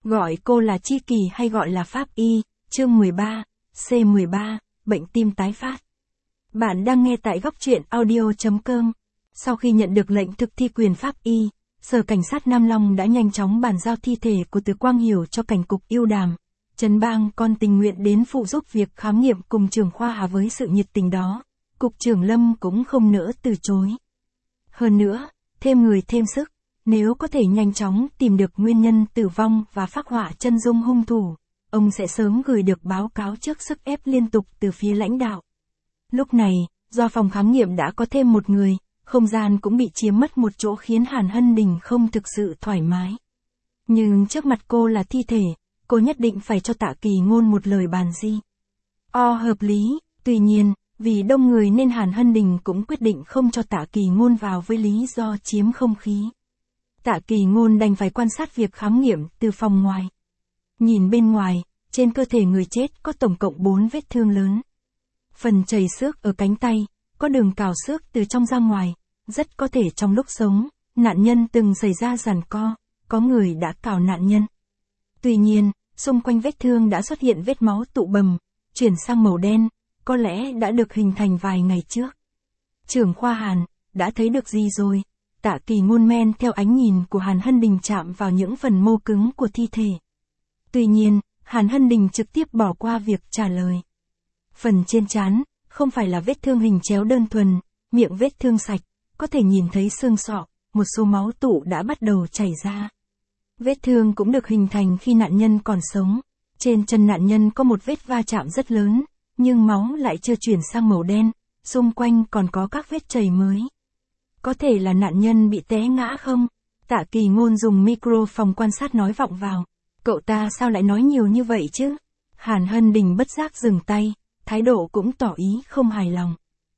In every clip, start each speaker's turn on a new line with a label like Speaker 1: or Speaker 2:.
Speaker 1: Gọi cô là tri kỷ hay gọi là pháp y, chương 13, C13, bệnh tim tái phát. Bạn đang nghe tại góc truyện audio.com. Sau khi nhận được lệnh thực thi quyền pháp y, Sở Cảnh sát Nam Long đã nhanh chóng bàn giao thi thể của Từ Quang Hiểu cho cảnh cục Yêu Đàm. Trấn Bang còn tình nguyện đến phụ giúp việc khám nghiệm cùng trưởng khoa Hà. Với sự nhiệt tình đó, cục trưởng Lâm cũng không nỡ từ chối. Hơn nữa, thêm người thêm sức, nếu có thể nhanh chóng tìm được nguyên nhân tử vong và phác họa chân dung hung thủ, ông sẽ sớm gửi được báo cáo trước sức ép liên tục từ phía lãnh đạo. Lúc này, do phòng khám nghiệm đã có thêm một người, không gian cũng bị chiếm mất một chỗ khiến Hàn Hân Đình không thực sự thoải mái. Nhưng trước mặt cô là thi thể, cô nhất định phải cho Tạ Kỳ Ngôn một lời bàn di. Hợp lý, tuy nhiên, vì đông người nên Hàn Hân Đình cũng quyết định không cho Tạ Kỳ Ngôn vào với lý do chiếm không khí. Tạ Kỳ Ngôn đành phải quan sát việc khám nghiệm từ phòng ngoài. Nhìn bên ngoài, trên cơ thể người chết có tổng cộng 4 vết thương lớn. Phần chảy xước ở cánh tay, có đường cào xước từ trong ra ngoài, rất có thể trong lúc sống, nạn nhân từng xảy ra giằng co, có người đã cào nạn nhân. Tuy nhiên, xung quanh vết thương đã xuất hiện vết máu tụ bầm, chuyển sang màu đen, có lẽ đã được hình thành vài ngày trước. Trưởng khoa Hàn, đã thấy được gì rồi? Tạ Kỳ Ngôn men theo ánh nhìn của Hàn Hân Đình chạm vào những phần mô cứng của thi thể. Tuy nhiên, Hàn Hân Đình trực tiếp bỏ qua việc trả lời. Phần trên trán, không phải là vết thương hình chéo đơn thuần, miệng vết thương sạch, có thể nhìn thấy xương sọ, một số máu tụ đã bắt đầu chảy ra. Vết thương cũng được hình thành khi nạn nhân còn sống. Trên chân nạn nhân có một vết va chạm rất lớn, nhưng máu lại chưa chuyển sang màu đen, xung quanh còn có các vết chảy mới. Có thể là nạn nhân bị té ngã không? Tạ Kỳ Ngôn dùng micro phòng quan sát nói vọng vào. Cậu ta sao lại nói nhiều như vậy chứ? Hàn Hân Đình bất giác dừng tay, thái độ cũng tỏ ý không hài lòng.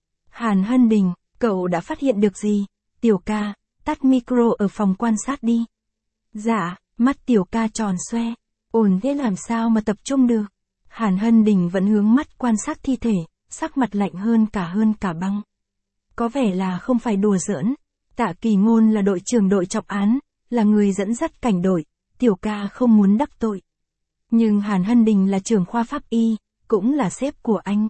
Speaker 1: Hàn Hân Đình, cậu đã phát hiện được gì? Tiểu ca, tắt micro ở phòng quan sát đi. Dạ, mắt Tiểu ca tròn xoe. Ổn thế làm sao mà tập trung được? Hàn Hân Đình vẫn hướng mắt quan sát thi thể, sắc mặt lạnh hơn cả băng. Có vẻ là không phải đùa giỡn. Tạ Kỳ Ngôn là đội trưởng đội trọng án, là người dẫn dắt cảnh đội, Tiểu ca không muốn đắc tội. Nhưng Hàn Hân Đình là trưởng khoa pháp y, cũng là sếp của anh.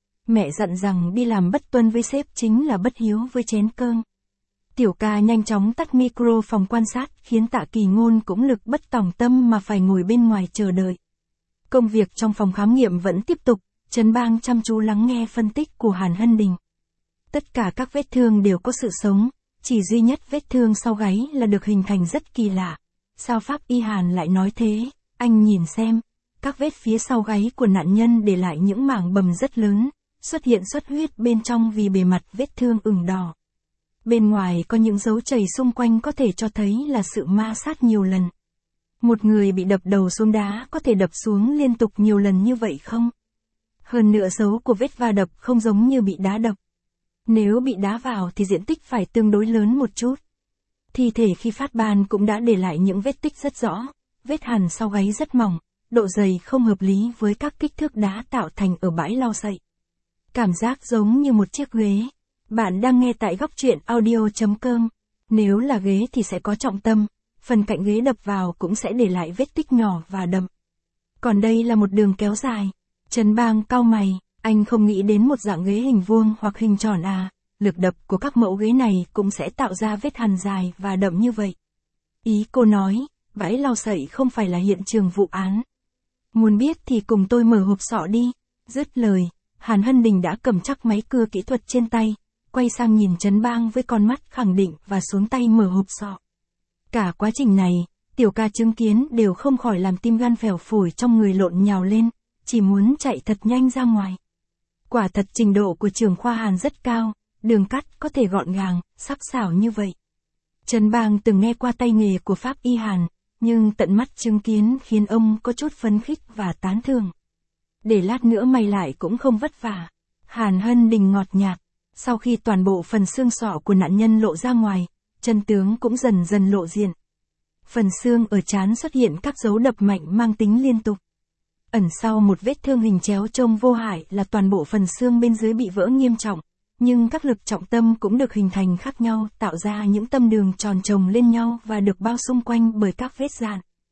Speaker 1: Mẹ dặn rằng đi làm bất tuân với sếp chính là bất hiếu với chén cơm. Tiểu ca nhanh chóng tắt micro phòng quan sát khiến Tạ Kỳ Ngôn cũng lực bất tòng tâm mà phải ngồi bên ngoài chờ đợi. Công việc trong phòng khám nghiệm vẫn tiếp tục, Trấn Bang chăm chú lắng nghe phân tích của Hàn Hân Đình. Tất cả các vết thương đều có sự sống, chỉ duy nhất vết thương sau gáy là được hình thành rất kỳ lạ. Sao pháp y Hàn lại nói thế? Anh nhìn xem, các vết phía sau gáy của nạn nhân để lại những mảng bầm rất lớn, xuất hiện xuất huyết bên trong vì bề mặt vết thương ửng đỏ. Bên ngoài có những dấu chảy xung quanh có thể cho thấy là sự ma sát nhiều lần. Một người bị đập đầu xuống đá có thể đập xuống liên tục nhiều lần như vậy không? Hơn nữa dấu của vết va đập không giống như bị đá đập. Nếu bị đá vào thì diện tích phải tương đối lớn một chút. Thi thể khi phát ban cũng đã để lại những vết tích rất rõ, vết hằn sau gáy rất mỏng, độ dày không hợp lý với các kích thước đá tạo thành ở bãi lau sậy. Cảm giác giống như một chiếc ghế. Bạn đang nghe tại góc truyện audio.com. Nếu là ghế thì sẽ có trọng tâm, phần cạnh ghế đập vào cũng sẽ để lại vết tích nhỏ và đậm. Còn đây là một đường kéo dài. Trấn Bang cau mày, anh không nghĩ đến một dạng ghế hình vuông hoặc hình tròn à, lực đập của các mẫu ghế này cũng sẽ tạo ra vết hằn dài và đậm như vậy. Ý cô nói, bãi lau sậy không phải là hiện trường vụ án. Muốn biết thì cùng tôi mở hộp sọ đi. Dứt lời, Hàn Hân Đình đã cầm chắc máy cưa kỹ thuật trên tay, quay sang nhìn Trấn Bang với con mắt khẳng định và xuống tay mở hộp sọ. Cả quá trình này, Tiểu ca chứng kiến đều không khỏi làm tim gan phèo phổi trong người lộn nhào lên, chỉ muốn chạy thật nhanh ra ngoài. Quả thật trình độ của trưởng khoa Hàn rất cao, đường cắt có thể gọn gàng, sắc sảo như vậy. Trấn Bang từng nghe qua tay nghề của pháp y Hàn, nhưng tận mắt chứng kiến khiến ông có chút phấn khích và tán thưởng. Để lát nữa may lại cũng không vất vả. Hàn Hân Đình ngọt nhạt. Sau khi toàn bộ phần xương sọ của nạn nhân lộ ra ngoài, chân tướng cũng dần dần lộ diện. Phần xương ở trán xuất hiện các dấu đập mạnh mang tính liên tục. Ẩn sau một vết thương hình chéo trông vô hại là toàn bộ phần xương bên dưới bị vỡ nghiêm trọng, nhưng các lực trọng tâm cũng được hình thành khác nhau, tạo ra những tâm đường tròn chồng lên nhau và được bao xung quanh bởi các vết dạn.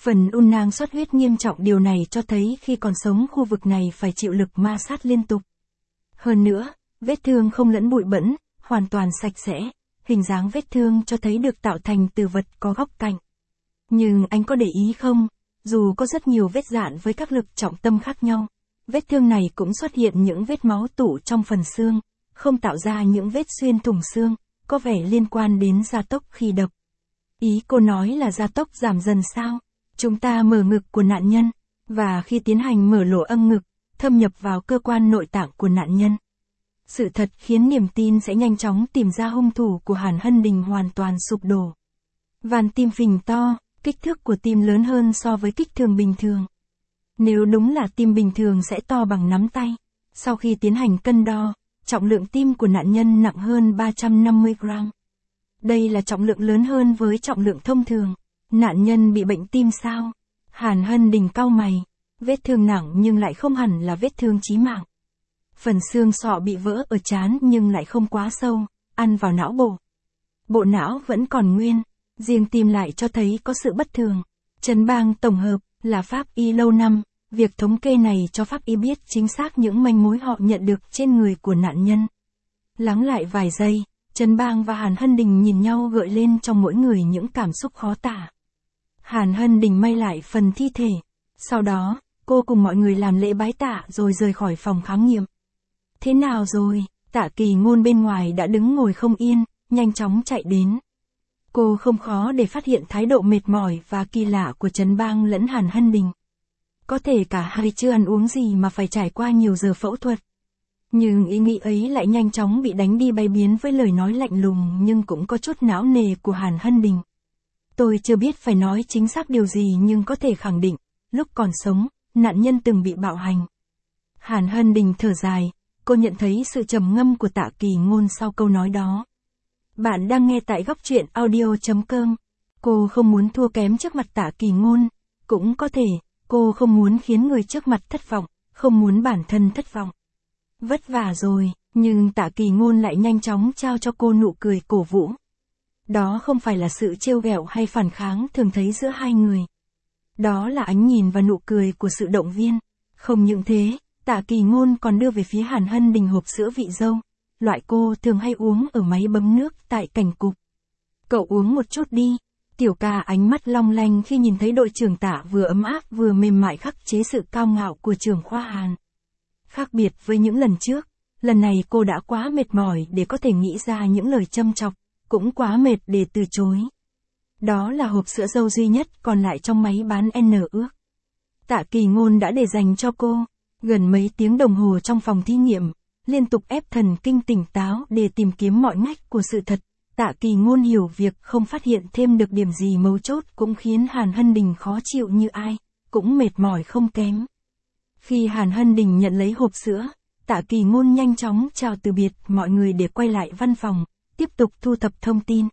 Speaker 1: Phần u nang xuất huyết nghiêm trọng, điều này cho thấy khi còn sống khu vực này phải chịu lực ma sát liên tục. Hơn nữa, vết thương không lẫn bụi bẩn, hoàn toàn sạch sẽ, hình dáng vết thương cho thấy được tạo thành từ vật có góc cạnh. Nhưng anh có để ý không, dù có rất nhiều vết rạn với các lực trọng tâm khác nhau, vết thương này cũng xuất hiện những vết máu tụ trong phần xương, không tạo ra những vết xuyên thủng xương, có vẻ liên quan đến gia tốc khi độc. Ý cô nói là gia tốc giảm dần sao? Chúng ta mở ngực của nạn nhân, và khi tiến hành mở lỗ âm ngực, thâm nhập vào cơ quan nội tạng của nạn nhân. Sự thật khiến niềm tin sẽ nhanh chóng tìm ra hung thủ của Hàn Hân Đình hoàn toàn sụp đổ. Van tim phình to, kích thước của tim lớn hơn so với kích thước bình thường. Nếu đúng là tim bình thường sẽ to bằng nắm tay. Sau khi tiến hành cân đo, trọng lượng tim của nạn nhân nặng hơn 350 gram. Đây là trọng lượng lớn hơn với trọng lượng thông thường. Nạn nhân bị bệnh tim sao? Hàn Hân Đình cau mày. Vết thương nặng nhưng lại không hẳn là vết thương chí mạng. Phần xương sọ bị vỡ ở trán nhưng lại không quá sâu, ăn vào não bộ. Bộ não vẫn còn nguyên, riêng tim lại cho thấy có sự bất thường. Chấn bang tổng hợp là pháp y lâu năm, việc thống kê này cho pháp y biết chính xác những manh mối họ nhận được trên người của nạn nhân. Lắng lại vài giây, Trần Bang và Hàn Hân Đình nhìn nhau, gợi lên trong mỗi người những cảm xúc khó tả. Hàn Hân Đình may lại phần thi thể. Sau đó, cô cùng mọi người làm lễ bái tạ rồi rời khỏi phòng khám nghiệm. Thế nào rồi? Tạ Kỳ Ngôn bên ngoài đã đứng ngồi không yên, nhanh chóng chạy đến. Cô không khó để phát hiện thái độ mệt mỏi và kỳ lạ của Trần Bang lẫn Hàn Hân Đình. Có thể cả hai chưa ăn uống gì mà phải trải qua nhiều giờ phẫu thuật. Nhưng ý nghĩ ấy lại nhanh chóng bị đánh đi bay biến với lời nói lạnh lùng nhưng cũng có chút não nề của Hàn Hân Đình. Tôi chưa biết phải nói chính xác điều gì nhưng có thể khẳng định, lúc còn sống, nạn nhân từng bị bạo hành. Hàn Hân Đình thở dài, cô nhận thấy sự trầm ngâm của Tạ Kỳ Ngôn sau câu nói đó. Bạn đang nghe tại góc truyện audio.com. Cô không muốn thua kém trước mặt Tạ Kỳ Ngôn, cũng có thể, cô không muốn khiến người trước mặt thất vọng, không muốn bản thân thất vọng. Vất vả rồi, nhưng Tạ Kỳ Ngôn lại nhanh chóng trao cho cô nụ cười cổ vũ. Đó không phải là sự trêu ghẹo hay phản kháng thường thấy giữa hai người. Đó là ánh nhìn và nụ cười của sự động viên. Không những thế, Tạ Kỳ Ngôn còn đưa về phía Hàn Hân Đình hộp sữa vị dâu, loại cô thường hay uống ở máy bấm nước tại cảnh cục. Cậu uống một chút đi. Tiểu ca ánh mắt long lanh khi nhìn thấy đội trưởng Tạ vừa ấm áp vừa mềm mại khắc chế sự cao ngạo của trưởng khoa Hàn. Khác biệt với những lần trước, lần này cô đã quá mệt mỏi để có thể nghĩ ra những lời châm chọc, cũng quá mệt để từ chối. Đó là hộp sữa dâu duy nhất còn lại trong máy bán N ước. Tạ Kỳ Ngôn đã để dành cho cô, gần mấy tiếng đồng hồ trong phòng thí nghiệm, liên tục ép thần kinh tỉnh táo để tìm kiếm mọi ngách của sự thật. Tạ Kỳ Ngôn hiểu việc không phát hiện thêm được điểm gì mấu chốt cũng khiến Hàn Hân Đình khó chịu như ai, cũng mệt mỏi không kém. Khi Hàn Hân Đình nhận lấy hộp sữa, Tạ Kỳ Ngôn nhanh chóng chào từ biệt mọi người để quay lại văn phòng, tiếp tục thu thập thông tin.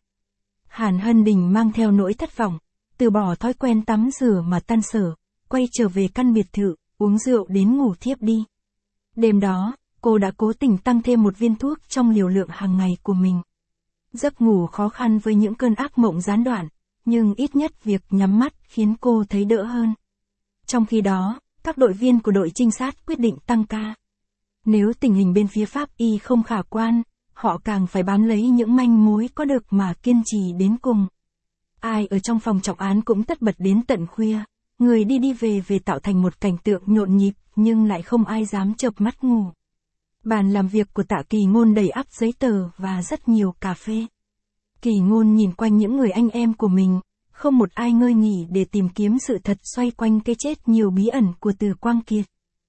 Speaker 1: Hàn Hân Đình mang theo nỗi thất vọng, từ bỏ thói quen tắm rửa mà tan sở, quay trở về căn biệt thự, uống rượu đến ngủ thiếp đi. Đêm đó, cô đã cố tình tăng thêm một viên thuốc trong liều lượng hàng ngày của mình. Giấc ngủ khó khăn với những cơn ác mộng gián đoạn, nhưng ít nhất việc nhắm mắt khiến cô thấy đỡ hơn. Trong khi đó, các đội viên của đội trinh sát quyết định tăng ca. Nếu tình hình bên phía pháp y không khả quan, họ càng phải bám lấy những manh mối có được mà kiên trì đến cùng. Ai ở trong phòng trọng án cũng tất bật đến tận khuya, người đi đi về tạo thành một cảnh tượng nhộn nhịp nhưng lại không ai dám chợp mắt ngủ. Bàn làm việc của Tạ Kỳ Ngôn đầy ắp giấy tờ và rất nhiều cà phê. Kỳ Ngôn nhìn quanh những người anh em của mình, không một ai ngơi nghỉ để tìm kiếm sự thật xoay quanh cái chết nhiều bí ẩn của Từ Quang Kiệt.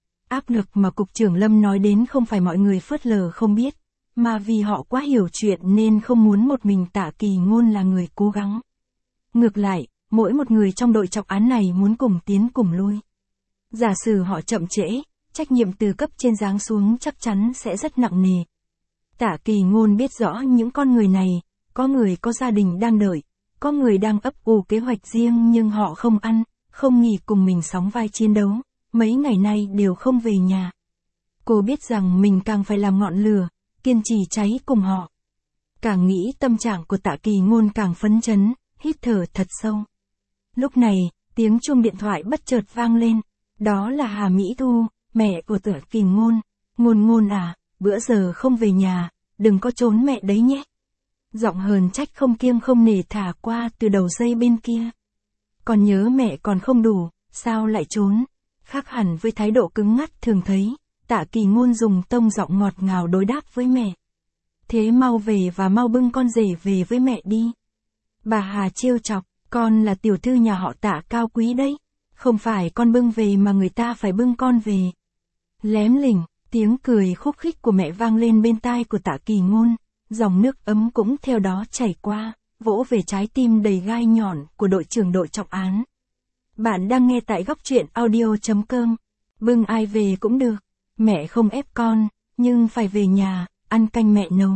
Speaker 1: Áp lực mà Cục trưởng Lâm nói đến không phải mọi người phớt lờ không biết, mà vì họ quá hiểu chuyện nên không muốn một mình Tạ Kỳ Ngôn là người cố gắng. Ngược lại, mỗi một người trong đội trọng án này muốn cùng tiến cùng lui. Giả sử họ chậm trễ, trách nhiệm từ cấp trên giáng xuống chắc chắn sẽ rất nặng nề. Tạ Kỳ Ngôn biết rõ những con người này, có người có gia đình đang đợi, có người đang ấp ủ kế hoạch riêng nhưng họ không ăn, không nghỉ cùng mình sóng vai chiến đấu, mấy ngày nay đều không về nhà. Cô biết rằng mình càng phải làm ngọn lửa, kiên trì cháy cùng họ. Càng nghĩ tâm trạng của Tạ Kỳ Ngôn càng phấn chấn, hít thở thật sâu. Lúc này, Tiếng chuông điện thoại bất chợt vang lên. Đó là Hà Mỹ Thu, mẹ của Tạ Kỳ Ngôn. Ngôn Ngôn à, bữa giờ không về nhà, đừng có trốn mẹ đấy nhé. Giọng hờn trách không kiêng không nể thả qua từ đầu dây bên kia. Còn nhớ mẹ còn không đủ, sao lại trốn? Khác hẳn với thái độ cứng ngắt thường thấy, Tạ Kỳ Ngôn dùng tông giọng ngọt ngào đối đáp với mẹ. Thế mau về và mau bưng con rể về với mẹ đi. Bà Hà trêu chọc, con là tiểu thư nhà họ Tạ cao quý đấy. Không phải con bưng về mà người ta phải bưng con về. Lém lỉnh, tiếng cười khúc khích của mẹ vang lên bên tai của Tạ Kỳ Ngôn. Dòng nước ấm cũng theo đó chảy qua, vỗ về trái tim đầy gai nhọn của đội trưởng đội trọng án. Bạn đang nghe tại góc truyện audio.com. Bưng ai về cũng được. Mẹ không ép con, nhưng phải về nhà, ăn canh mẹ nấu.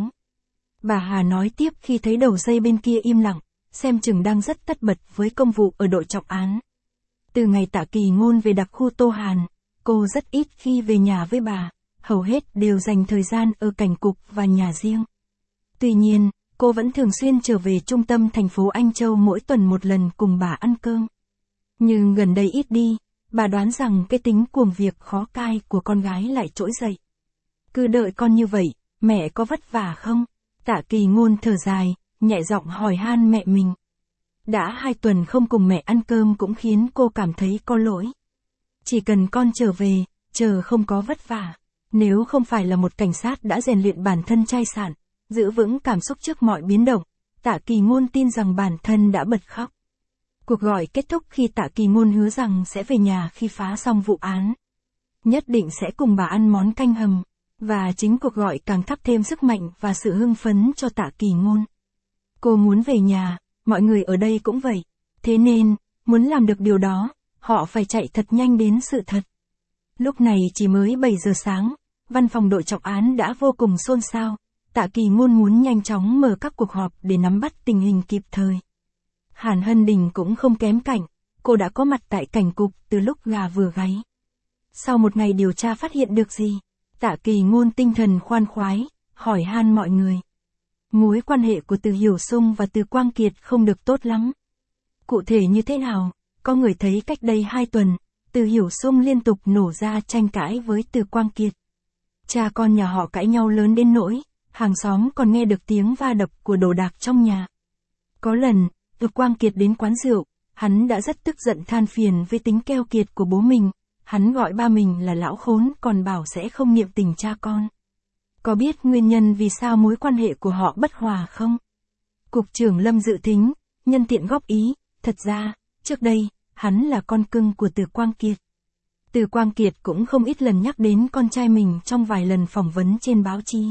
Speaker 1: Bà Hà nói tiếp khi thấy đầu dây bên kia im lặng, xem chừng đang rất tất bật với công vụ ở đội trọng án. Từ ngày Tạ Kỳ Ngôn về đặc khu Tô Hàn, cô rất ít khi về nhà với bà, hầu hết đều dành thời gian ở cảnh cục và nhà riêng. Tuy nhiên, cô vẫn thường xuyên trở về trung tâm thành phố Anh Châu mỗi tuần một lần cùng bà ăn cơm. Nhưng gần đây ít đi, bà đoán rằng cái tính cuồng việc khó cai của con gái lại trỗi dậy. Cứ đợi con như vậy, mẹ có vất vả không? Tạ Kỳ Ngôn thở dài, nhẹ giọng hỏi han mẹ mình. Đã 2 tuần không cùng mẹ ăn cơm cũng khiến cô cảm thấy có lỗi. Chỉ cần con trở về, chờ không có vất vả. Nếu không phải là một cảnh sát đã rèn luyện bản thân chai sạn, giữ vững cảm xúc trước mọi biến động, Tạ Kỳ Ngôn tin rằng bản thân đã bật khóc. Cuộc gọi kết thúc khi Tạ Kỳ Ngôn hứa rằng sẽ về nhà khi phá xong vụ án. Nhất định sẽ cùng bà ăn món canh hầm, và chính cuộc gọi càng thắp thêm sức mạnh và sự hưng phấn cho Tạ Kỳ Ngôn. Cô muốn về nhà, mọi người ở đây cũng vậy. Thế nên, muốn làm được điều đó, họ phải chạy thật nhanh đến sự thật. Lúc này chỉ mới 7 giờ sáng, văn phòng đội trọng án đã vô cùng xôn xao. Tạ Kỳ Ngôn muốn nhanh chóng mở các cuộc họp để nắm bắt tình hình kịp thời. Hàn Hân Đình cũng không kém cạnh, cô đã có mặt tại cảnh cục từ lúc gà vừa gáy. Sau một ngày điều tra phát hiện được gì? Tạ Kỳ Ngôn tinh thần khoan khoái, hỏi han mọi người. Mối quan hệ của Từ Hiểu Sung và Từ Quang Kiệt không được tốt lắm. Cụ thể như thế nào? Có người thấy cách đây 2 tuần, Từ Hiểu Sung liên tục nổ ra tranh cãi với Từ Quang Kiệt. Cha con nhà họ cãi nhau lớn đến nỗi, hàng xóm còn nghe được tiếng va đập của đồ đạc trong nhà. Có lần, Từ Quang Kiệt đến quán rượu, hắn đã rất tức giận than phiền với tính keo kiệt của bố mình. Hắn gọi ba mình là lão khốn còn bảo sẽ không niệm tình cha con. Có biết nguyên nhân vì sao mối quan hệ của họ bất hòa không? Cục trưởng Lâm Dự Thính, nhân tiện góp ý, thật ra, trước đây, hắn là con cưng của Từ Quang Kiệt. Từ Quang Kiệt cũng không ít lần nhắc đến con trai mình trong vài lần phỏng vấn trên báo chí.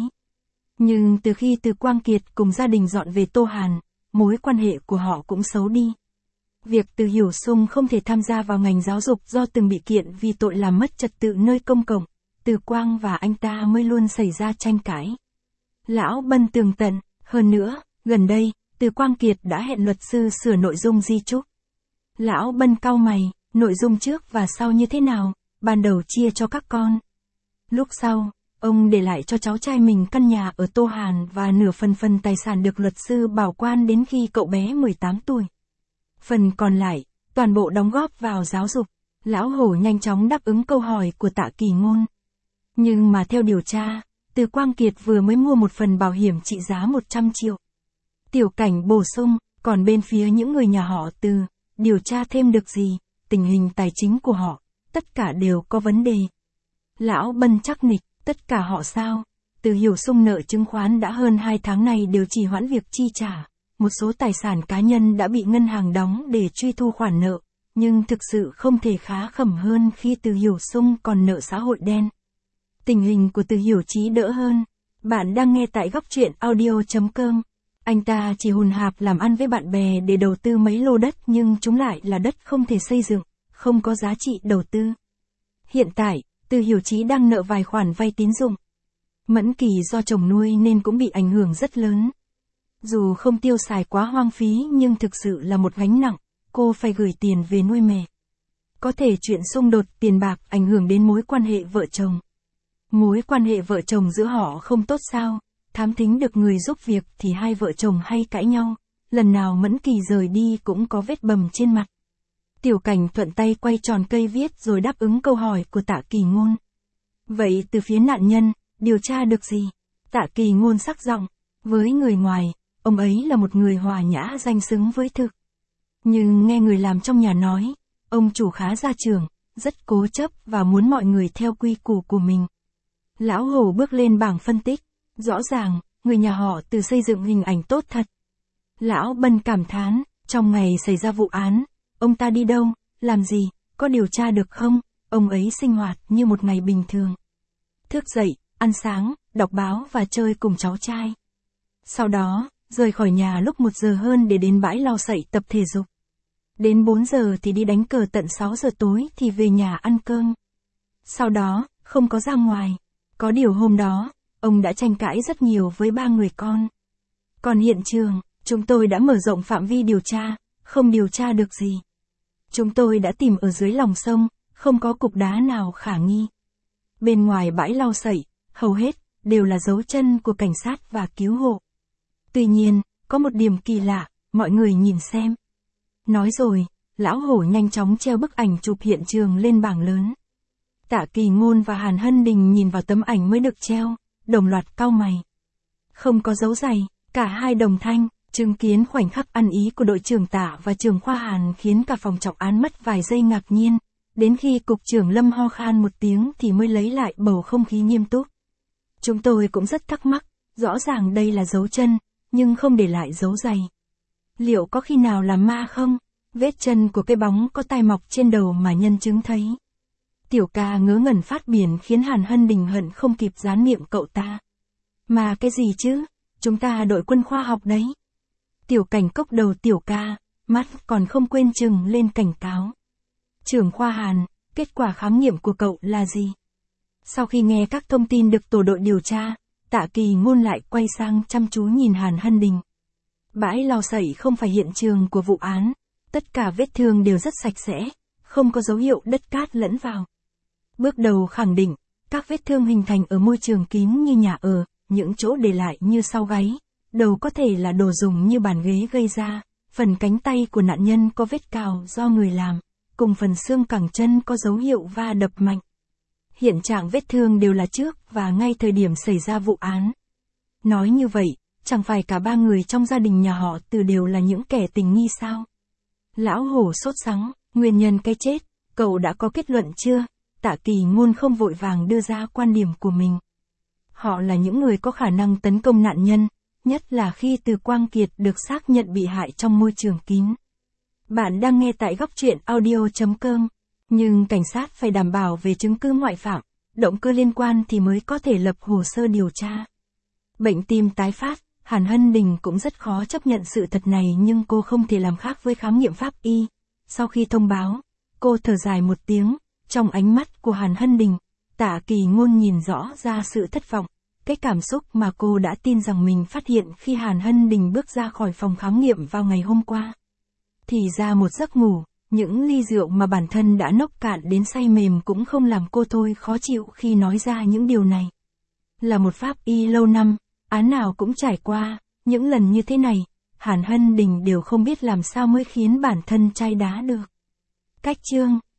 Speaker 1: Nhưng từ khi Từ Quang Kiệt cùng gia đình dọn về Tô Hàn, mối quan hệ của họ cũng xấu đi. Việc Từ Hiểu Sung không thể tham gia vào ngành giáo dục do từng bị kiện vì tội làm mất trật tự nơi công cộng, Từ Quang và anh ta mới luôn xảy ra tranh cãi. Lão Bân tường tận, hơn nữa, gần đây, Từ Quang Kiệt đã hẹn luật sư sửa nội dung di chúc. Lão Bân cau mày, nội dung trước và sau như thế nào, ban đầu chia cho các con. Lúc sau, ông để lại cho cháu trai mình căn nhà ở Tô Hàn và nửa phần tài sản được luật sư bảo quan đến khi cậu bé 18 tuổi. Phần còn lại, toàn bộ đóng góp vào giáo dục. Lão Hổ nhanh chóng đáp ứng câu hỏi của Tạ Kỳ Ngôn. Nhưng mà theo điều tra, Từ Quang Kiệt vừa mới mua một phần bảo hiểm trị giá 100 triệu. Tiểu Cảnh bổ sung, còn bên phía những người nhà họ Từ, điều tra thêm được gì, tình hình tài chính của họ, tất cả đều có vấn đề. Lão Bân chắc nịch, tất cả họ sao? Từ Hiểu Sung nợ chứng khoán đã hơn 2 tháng này đều trì hoãn việc chi trả. Một số tài sản cá nhân đã bị ngân hàng đóng để truy thu khoản nợ, nhưng thực sự không thể khá khẩm hơn khi Từ Hiểu Sung còn nợ xã hội đen. Tình hình của Từ Hiểu Chí đỡ hơn. Bạn đang nghe tại góc truyện audio.com. Anh ta chỉ hùn hạp làm ăn với bạn bè để đầu tư mấy lô đất nhưng chúng lại là đất không thể xây dựng, không có giá trị đầu tư. Hiện tại, Từ Hiểu Chí đang nợ vài khoản vay tín dụng. Mẫn Kỳ do chồng nuôi nên cũng bị ảnh hưởng rất lớn. Dù không tiêu xài quá hoang phí nhưng thực sự là một gánh nặng, cô phải gửi tiền về nuôi mẹ. Có thể chuyện xung đột tiền bạc ảnh hưởng đến mối quan hệ vợ chồng. Mối quan hệ vợ chồng giữa họ không tốt sao? Thám thính được người giúp việc thì hai vợ chồng hay cãi nhau, lần nào Mẫn Kỳ rời đi cũng có vết bầm trên mặt. Tiểu Cảnh thuận tay quay tròn cây viết rồi đáp ứng câu hỏi của Tạ Kỳ Ngôn. Vậy từ phía nạn nhân, điều tra được gì? Tạ Kỳ Ngôn sắc giọng, với người ngoài, ông ấy là một người hòa nhã danh xứng với thực. Nhưng nghe người làm trong nhà nói, ông chủ khá gia trưởng, rất cố chấp và muốn mọi người theo quy củ của mình. Lão Hổ bước lên bảng phân tích, rõ ràng, người nhà họ Từ xây dựng hình ảnh tốt thật. Lão Bân cảm thán, trong ngày xảy ra vụ án, ông ta đi đâu, làm gì, có điều tra được không? Ông ấy sinh hoạt như một ngày bình thường. Thức dậy, ăn sáng, đọc báo và chơi cùng cháu trai. Sau đó, rời khỏi nhà lúc 1 giờ hơn để đến bãi lau sậy tập thể dục. Đến 4 giờ thì đi đánh cờ tận 6 giờ tối thì về nhà ăn cơm. Sau đó, không có ra ngoài. Có điều hôm đó, ông đã tranh cãi rất nhiều với 3 người con. Còn hiện trường, chúng tôi đã mở rộng phạm vi điều tra, không điều tra được gì. Chúng tôi đã tìm ở dưới lòng sông, không có cục đá nào khả nghi. Bên ngoài bãi lau sậy, hầu hết, đều là dấu chân của cảnh sát và cứu hộ. Tuy nhiên, có một điểm kỳ lạ, mọi người nhìn xem. Nói rồi, Lão Hổ nhanh chóng treo bức ảnh chụp hiện trường lên bảng lớn. Tạ Kỳ Ngôn và Hàn Hân Đình nhìn vào tấm ảnh mới được treo, đồng loạt cau mày. Không có dấu giày, cả hai đồng thanh, chứng kiến khoảnh khắc ăn ý của đội trưởng Tạ và trưởng khoa Hàn khiến cả phòng trọng án mất vài giây ngạc nhiên, đến khi cục trưởng Lâm ho khan một tiếng thì mới lấy lại bầu không khí nghiêm túc. Chúng tôi cũng rất thắc mắc, rõ ràng đây là dấu chân, nhưng không để lại dấu giày. Liệu có khi nào là ma không? Vết chân của cái bóng có tai mọc trên đầu mà nhân chứng thấy. Tiểu Ca ngớ ngẩn phát biển khiến Hàn Hân Đình hận không kịp dán miệng cậu ta. Mà cái gì chứ? Chúng ta đội quân khoa học đấy. Tiểu Cảnh cốc đầu Tiểu Ca, mắt còn không quên chừng lên cảnh cáo. Trưởng khoa Hàn, kết quả khám nghiệm của cậu là gì? Sau khi nghe các thông tin được tổ đội điều tra, Tạ Kỳ Ngôn lại quay sang chăm chú nhìn Hàn Hân Đình. Bãi lau sậy không phải hiện trường của vụ án, tất cả vết thương đều rất sạch sẽ, không có dấu hiệu đất cát lẫn vào. Bước đầu khẳng định, các vết thương hình thành ở môi trường kín như nhà ở, những chỗ để lại như sau gáy, đầu có thể là đồ dùng như bàn ghế gây ra, phần cánh tay của nạn nhân có vết cào do người làm, cùng phần xương cẳng chân có dấu hiệu va đập mạnh. Hiện trạng vết thương đều là trước và ngay thời điểm xảy ra vụ án. Nói như vậy, chẳng phải cả 3 người trong gia đình nhà họ Từ đều là những kẻ tình nghi sao? Lão Hổ sốt sắng, nguyên nhân cái chết, cậu đã có kết luận chưa? Tạ Kỳ Ngôn không vội vàng đưa ra quan điểm của mình. Họ là những người có khả năng tấn công nạn nhân, nhất là khi Từ Quang Kiệt được xác nhận bị hại trong môi trường kín. Bạn đang nghe tại Góc Truyện Audio.com, nhưng cảnh sát phải đảm bảo về chứng cứ ngoại phạm, động cơ liên quan thì mới có thể lập hồ sơ điều tra. Bệnh tim tái phát, Hàn Hân Đình cũng rất khó chấp nhận sự thật này nhưng cô không thể làm khác với khám nghiệm pháp y. Sau khi thông báo, cô thở dài một tiếng, trong ánh mắt của Hàn Hân Đình, Tạ Kỳ Ngôn nhìn rõ ra sự thất vọng, cái cảm xúc mà cô đã tin rằng mình phát hiện khi Hàn Hân Đình bước ra khỏi phòng khám nghiệm vào ngày hôm qua. Thì ra một giấc ngủ, những ly rượu mà bản thân đã nốc cạn đến say mềm cũng không làm cô thôi khó chịu khi nói ra những điều này. Là một pháp y lâu năm, án nào cũng trải qua, những lần như thế này, Hàn Hân Đình đều không biết làm sao mới khiến bản thân chai đá được. Cách chương